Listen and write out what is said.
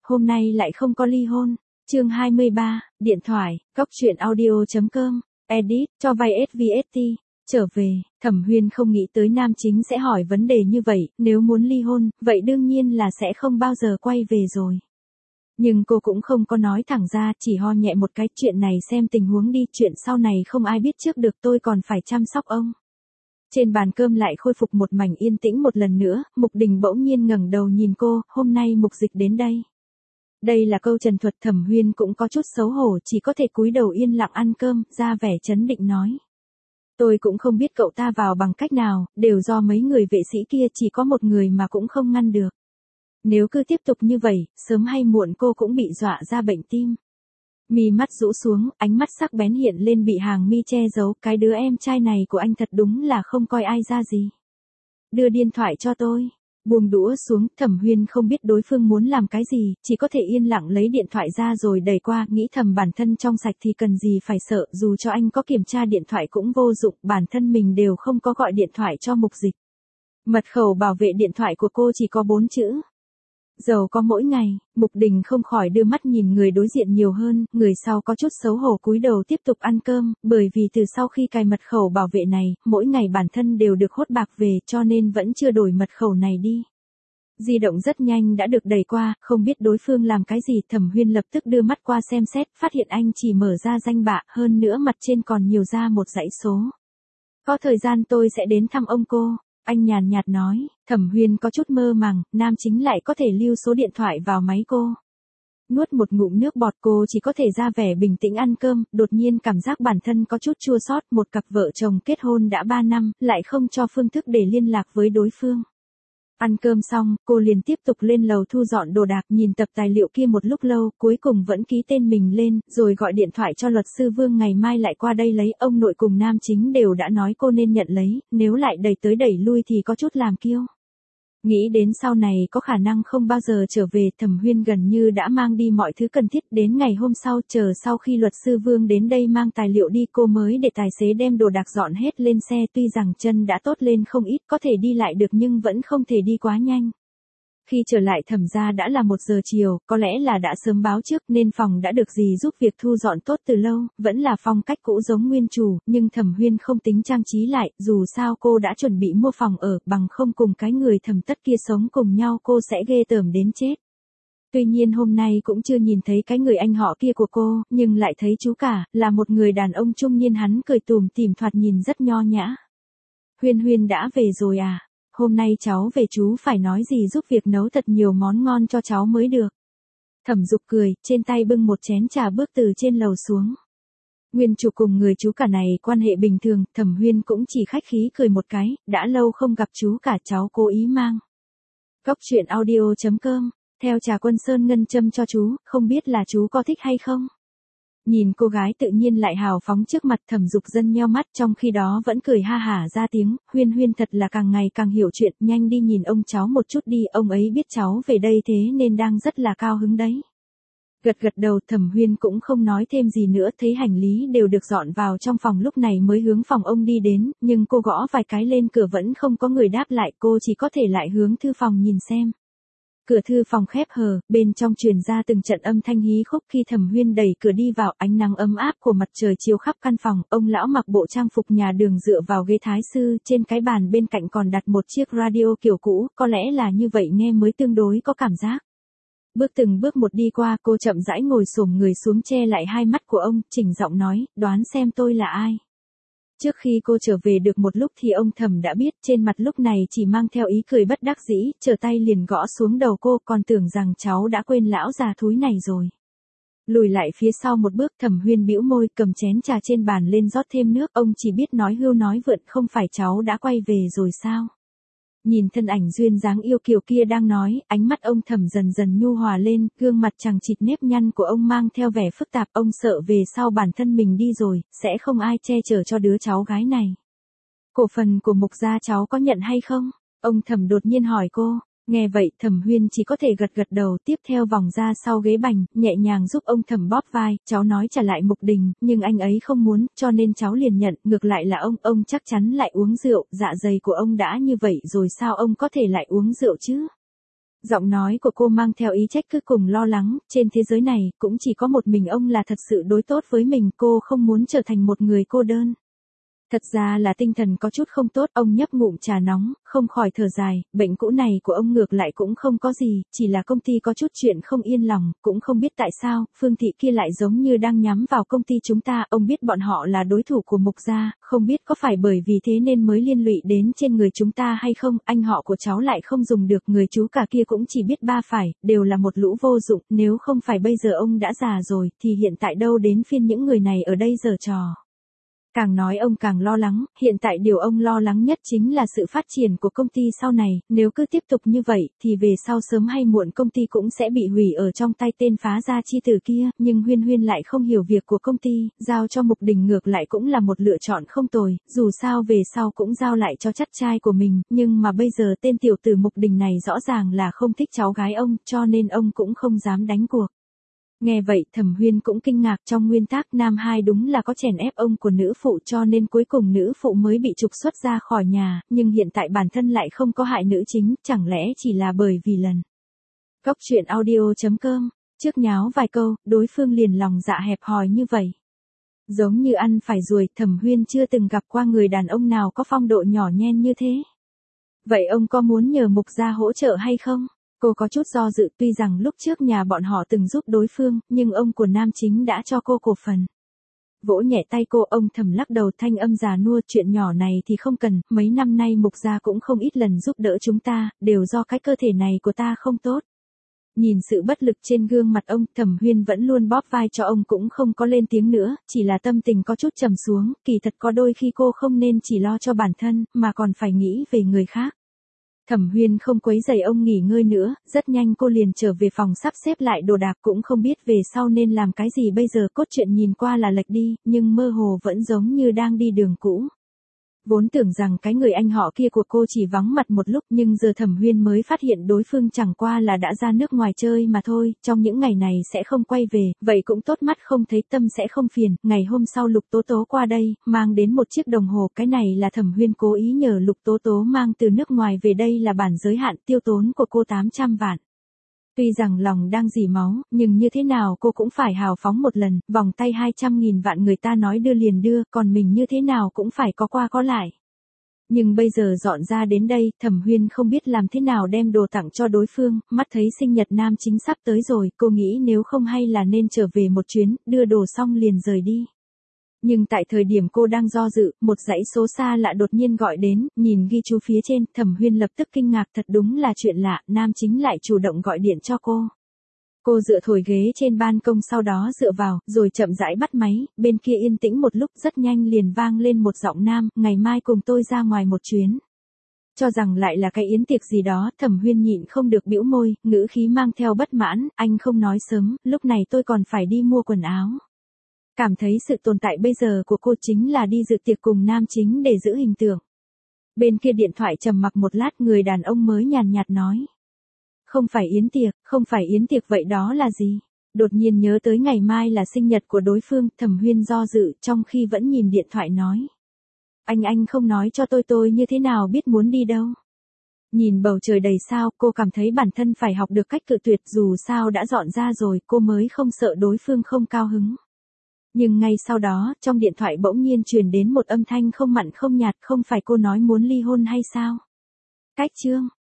hôm nay lại không có ly hôn. Chương 23, điện thoại, góc truyện audio.com, edit, cho vay SVST. Trở về, Thẩm Huyên không nghĩ tới nam chính sẽ hỏi vấn đề như vậy, nếu muốn ly hôn, vậy đương nhiên là sẽ không bao giờ quay về rồi. Nhưng cô cũng không có nói thẳng ra, chỉ ho nhẹ một cái, chuyện này xem tình huống đi, chuyện sau này không ai biết trước được, tôi còn phải chăm sóc ông. Trên bàn cơm lại khôi phục một mảnh yên tĩnh một lần nữa, Mục Đình bỗng nhiên ngẩng đầu nhìn cô, hôm nay Mục Dịch đến đây. Đây là câu trần thuật, Thẩm Huyên cũng có chút xấu hổ, chỉ có thể cúi đầu yên lặng ăn cơm, ra vẻ trấn định nói. Tôi cũng không biết cậu ta vào bằng cách nào, đều do mấy người vệ sĩ kia, chỉ có một người mà cũng không ngăn được. Nếu cứ tiếp tục như vậy, sớm hay muộn cô cũng bị dọa ra bệnh tim. Mi mắt rũ xuống, ánh mắt sắc bén hiện lên, bị hàng mi che giấu, cái đứa em trai này của anh thật đúng là không coi ai ra gì. Đưa điện thoại cho tôi. Buông đũa xuống, Thẩm Huyên không biết đối phương muốn làm cái gì, chỉ có thể yên lặng lấy điện thoại ra rồi đẩy qua, nghĩ thầm bản thân trong sạch thì cần gì phải sợ, dù cho anh có kiểm tra điện thoại cũng vô dụng, bản thân mình đều không có gọi điện thoại cho Mục Dịch. Mật khẩu bảo vệ điện thoại của cô chỉ có 4 chữ. Giàu có mỗi ngày. Mục Đình không khỏi đưa mắt nhìn người đối diện nhiều hơn, người sau có chút xấu hổ cúi đầu tiếp tục ăn cơm, bởi vì từ sau khi cài mật khẩu bảo vệ này, mỗi ngày bản thân đều được hốt bạc về, cho nên vẫn chưa đổi mật khẩu này đi. Di động rất nhanh đã được đẩy qua, không biết đối phương làm cái gì, Thẩm Huyên lập tức đưa mắt qua xem xét, phát hiện anh chỉ mở ra danh bạ, hơn nữa mặt trên còn nhiều ra một dãy số. Có thời gian tôi sẽ đến thăm ông cô. Anh nhàn nhạt nói. Thẩm Huyên có chút mơ màng, nam chính lại có thể lưu số điện thoại vào máy cô. Nuốt một ngụm nước bọt, cô chỉ có thể ra vẻ bình tĩnh ăn cơm, đột nhiên cảm giác bản thân có chút chua xót, một cặp vợ chồng kết hôn đã 3 năm, lại không cho phương thức để liên lạc với đối phương. Ăn cơm xong, cô liền tiếp tục lên lầu thu dọn đồ đạc, nhìn tập tài liệu kia một lúc lâu, cuối cùng vẫn ký tên mình lên, rồi gọi điện thoại cho luật sư Vương ngày mai lại qua đây lấy, ông nội cùng nam chính đều đã nói cô nên nhận lấy, nếu lại đẩy tới đẩy lui thì có chút làm kiêu. Nghĩ đến sau này có khả năng không bao giờ trở về, Thẩm Huyên gần như đã mang đi mọi thứ cần thiết, đến ngày hôm sau, chờ sau khi luật sư Vương đến đây mang tài liệu đi, cô mới để tài xế đem đồ đạc dọn hết lên xe, tuy rằng chân đã tốt lên không ít, có thể đi lại được nhưng vẫn không thể đi quá nhanh. Khi trở lại Thẩm gia đã là 1 giờ chiều, có lẽ là đã sớm báo trước nên phòng đã được dì giúp việc thu dọn tốt từ lâu, vẫn là phong cách cũ giống nguyên chủ, nhưng Thẩm Huyên không tính trang trí lại, dù sao cô đã chuẩn bị mua phòng ở, bằng không cùng cái người Thẩm Tất kia sống cùng nhau cô sẽ ghê tởm đến chết. Tuy nhiên hôm nay cũng chưa nhìn thấy cái người anh họ kia của cô, nhưng lại thấy chú cả, là một người đàn ông trung niên, hắn cười tủm tỉm thoạt nhìn rất nho nhã. Huyên Huyên đã về rồi à? Hôm nay cháu về chú phải nói gì giúp việc nấu thật nhiều món ngon cho cháu mới được. Thẩm Dục cười, trên tay bưng một chén trà bước từ trên lầu xuống. Nguyên chủ cùng người chú cả này quan hệ bình thường, Thẩm Huyên cũng chỉ khách khí cười một cái, đã lâu không gặp chú cả, cháu cố ý mang. Góc truyện audio.com, theo trà Quân Sơn ngân châm cho chú, không biết là chú có thích hay không? Nhìn cô gái tự nhiên lại hào phóng trước mặt, Thẩm Dục Dân nheo mắt, trong khi đó vẫn cười ha hả ra tiếng, Huyên Huyên thật là càng ngày càng hiểu chuyện, nhanh đi nhìn ông cháu một chút đi, ông ấy biết cháu về đây thế nên đang rất là cao hứng đấy. Gật gật đầu, Thẩm Huyên cũng không nói thêm gì nữa, thấy hành lý đều được dọn vào trong phòng lúc này mới hướng phòng ông đi đến, nhưng cô gõ vài cái lên cửa vẫn không có người đáp lại, cô chỉ có thể lại hướng thư phòng nhìn xem. Cửa thư phòng khép hờ, bên trong truyền ra từng trận âm thanh hí khúc, khi Thẩm Huyên đẩy cửa đi vào, ánh nắng ấm áp của mặt trời chiếu khắp căn phòng, ông lão mặc bộ trang phục nhà đường dựa vào ghế thái sư, trên cái bàn bên cạnh còn đặt một chiếc radio kiểu cũ, có lẽ là như vậy nghe mới tương đối có cảm giác. Bước từng bước một đi qua, cô chậm rãi ngồi xổm người xuống che lại hai mắt của ông, chỉnh giọng nói, đoán xem tôi là ai. Trước khi cô trở về được một lúc thì ông Thẩm đã biết, trên mặt lúc này chỉ mang theo ý cười bất đắc dĩ, trở tay liền gõ xuống đầu cô, còn tưởng rằng cháu đã quên lão già thúi này rồi. Lùi lại phía sau một bước, Thẩm Huyên bĩu môi, cầm chén trà trên bàn lên rót thêm nước, ông chỉ biết nói hưu nói vượn, không phải cháu đã quay về rồi sao? Nhìn thân ảnh duyên dáng yêu kiều kia đang nói, ánh mắt ông Thẩm dần dần nhu hòa lên, gương mặt chằng chịt nếp nhăn của ông mang theo vẻ phức tạp, ông sợ về sau bản thân mình đi rồi, sẽ không ai che chở cho đứa cháu gái này. Cổ phần của Mục gia cháu có nhận hay không? Ông Thẩm đột nhiên hỏi cô. Nghe vậy, Thẩm Huyên chỉ có thể gật gật đầu, tiếp theo vòng ra sau ghế bành, nhẹ nhàng giúp ông Thẩm bóp vai, cháu nói trả lại Mục Đình, nhưng anh ấy không muốn, cho nên cháu liền nhận, ngược lại là ông chắc chắn lại uống rượu, dạ dày của ông đã như vậy rồi sao ông có thể lại uống rượu chứ? Giọng nói của cô mang theo ý trách cứ cùng lo lắng, trên thế giới này, cũng chỉ có một mình ông là thật sự đối tốt với mình, cô không muốn trở thành một người cô đơn. Thật ra là tinh thần có chút không tốt, ông nhấp ngụm trà nóng, không khỏi thở dài, bệnh cũ này của ông ngược lại cũng không có gì, chỉ là công ty có chút chuyện không yên lòng, cũng không biết tại sao, Phương Thị kia lại giống như đang nhắm vào công ty chúng ta, ông biết bọn họ là đối thủ của Mục gia, không biết có phải bởi vì thế nên mới liên lụy đến trên người chúng ta hay không, anh họ của cháu lại không dùng được, người chú cả kia cũng chỉ biết ba phải, đều là một lũ vô dụng, nếu không phải bây giờ ông đã già rồi, thì hiện tại đâu đến phiên những người này ở đây giở trò. Càng nói ông càng lo lắng, hiện tại điều ông lo lắng nhất chính là sự phát triển của công ty sau này, nếu cứ tiếp tục như vậy, thì về sau sớm hay muộn công ty cũng sẽ bị hủy ở trong tay tên phá gia chi tử kia, nhưng Huyên Huyên lại không hiểu việc của công ty, giao cho Mục Đình ngược lại cũng là một lựa chọn không tồi, dù sao về sau cũng giao lại cho chắc trai của mình, nhưng mà bây giờ tên tiểu tử Mục Đình này rõ ràng là không thích cháu gái ông, cho nên ông cũng không dám đánh cuộc. Nghe vậy Thẩm Huyên cũng kinh ngạc, trong nguyên tắc nam hai đúng là có chèn ép ông của nữ phụ cho nên cuối cùng nữ phụ mới bị trục xuất ra khỏi nhà, nhưng hiện tại bản thân lại không có hại nữ chính, chẳng lẽ chỉ là bởi vì lần. Góc truyện audio.com, trước nháo vài câu, đối phương liền lòng dạ hẹp hòi như vậy. Giống như ăn phải ruồi, Thẩm Huyên chưa từng gặp qua người đàn ông nào có phong độ nhỏ nhen như thế. Vậy ông có muốn nhờ Mục gia hỗ trợ hay không? Cô có chút do dự, tuy rằng lúc trước nhà bọn họ từng giúp đối phương, nhưng ông của nam chính đã cho cô cổ phần. Vỗ nhẹ tay cô, ông thầm lắc đầu, thanh âm già nua, chuyện nhỏ này thì không cần, mấy năm nay Mục gia cũng không ít lần giúp đỡ chúng ta, đều do cái cơ thể này của ta không tốt. Nhìn sự bất lực trên gương mặt ông, Thẩm Huyên vẫn luôn bóp vai cho ông cũng không có lên tiếng nữa, chỉ là tâm tình có chút trầm xuống, kỳ thật có đôi khi cô không nên chỉ lo cho bản thân, mà còn phải nghĩ về người khác. Thẩm Huyên không quấy rầy ông nghỉ ngơi nữa, rất nhanh cô liền trở về phòng sắp xếp lại đồ đạc, cũng không biết về sau nên làm cái gì bây giờ, cốt truyện nhìn qua là lệch đi, nhưng mơ hồ vẫn giống như đang đi đường cũ. Vốn tưởng rằng cái người anh họ kia của cô chỉ vắng mặt một lúc, nhưng giờ Thẩm Huyên mới phát hiện đối phương chẳng qua là đã ra nước ngoài chơi mà thôi, trong những ngày này sẽ không quay về, vậy cũng tốt, mắt không thấy tâm sẽ không phiền. Ngày hôm sau Lục Tố Tố qua đây, mang đến một chiếc đồng hồ, cái này là Thẩm Huyên cố ý nhờ Lục Tố Tố mang từ nước ngoài về, đây là bản giới hạn, tiêu tốn của cô 800 vạn. Tuy rằng lòng đang dỉ máu, nhưng như thế nào cô cũng phải hào phóng một lần, vòng tay 200.000 vạn người ta nói đưa liền đưa, còn mình như thế nào cũng phải có qua có lại. Nhưng bây giờ dọn ra đến đây, Thẩm Huyên không biết làm thế nào đem đồ tặng cho đối phương, mắt thấy sinh nhật nam chính sắp tới rồi, cô nghĩ nếu không hay là nên trở về một chuyến, đưa đồ xong liền rời đi. Nhưng tại thời điểm cô đang do dự, một dãy số xa lạ đột nhiên gọi đến, nhìn ghi chú phía trên, Thẩm Huyên lập tức kinh ngạc, thật đúng là chuyện lạ, nam chính lại chủ động gọi điện cho cô. Cô dựa thổi ghế trên ban công, sau đó dựa vào, rồi chậm rãi bắt máy, bên kia yên tĩnh một lúc, rất nhanh liền vang lên một giọng nam, ngày mai cùng tôi ra ngoài một chuyến. Cho rằng lại là cái yến tiệc gì đó, Thẩm Huyên nhịn không được bĩu môi, ngữ khí mang theo bất mãn, anh không nói sớm, lúc này tôi còn phải đi mua quần áo. Cảm thấy sự tồn tại bây giờ của cô chính là đi dự tiệc cùng nam chính để giữ hình tượng. Bên kia điện thoại trầm mặc một lát, người đàn ông mới nhàn nhạt nói. Không phải yến tiệc vậy đó là gì? Đột nhiên nhớ tới ngày mai là sinh nhật của đối phương, Thẩm Huyên do dự, trong khi vẫn nhìn điện thoại nói. Anh không nói cho tôi như thế nào biết muốn đi đâu. Nhìn bầu trời đầy sao, cô cảm thấy bản thân phải học được cách cự tuyệt, dù sao đã dọn ra rồi, cô mới không sợ đối phương không cao hứng. Nhưng ngay sau đó, trong điện thoại bỗng nhiên truyền đến một âm thanh không mặn không nhạt, không phải cô nói muốn ly hôn hay sao? Cách chương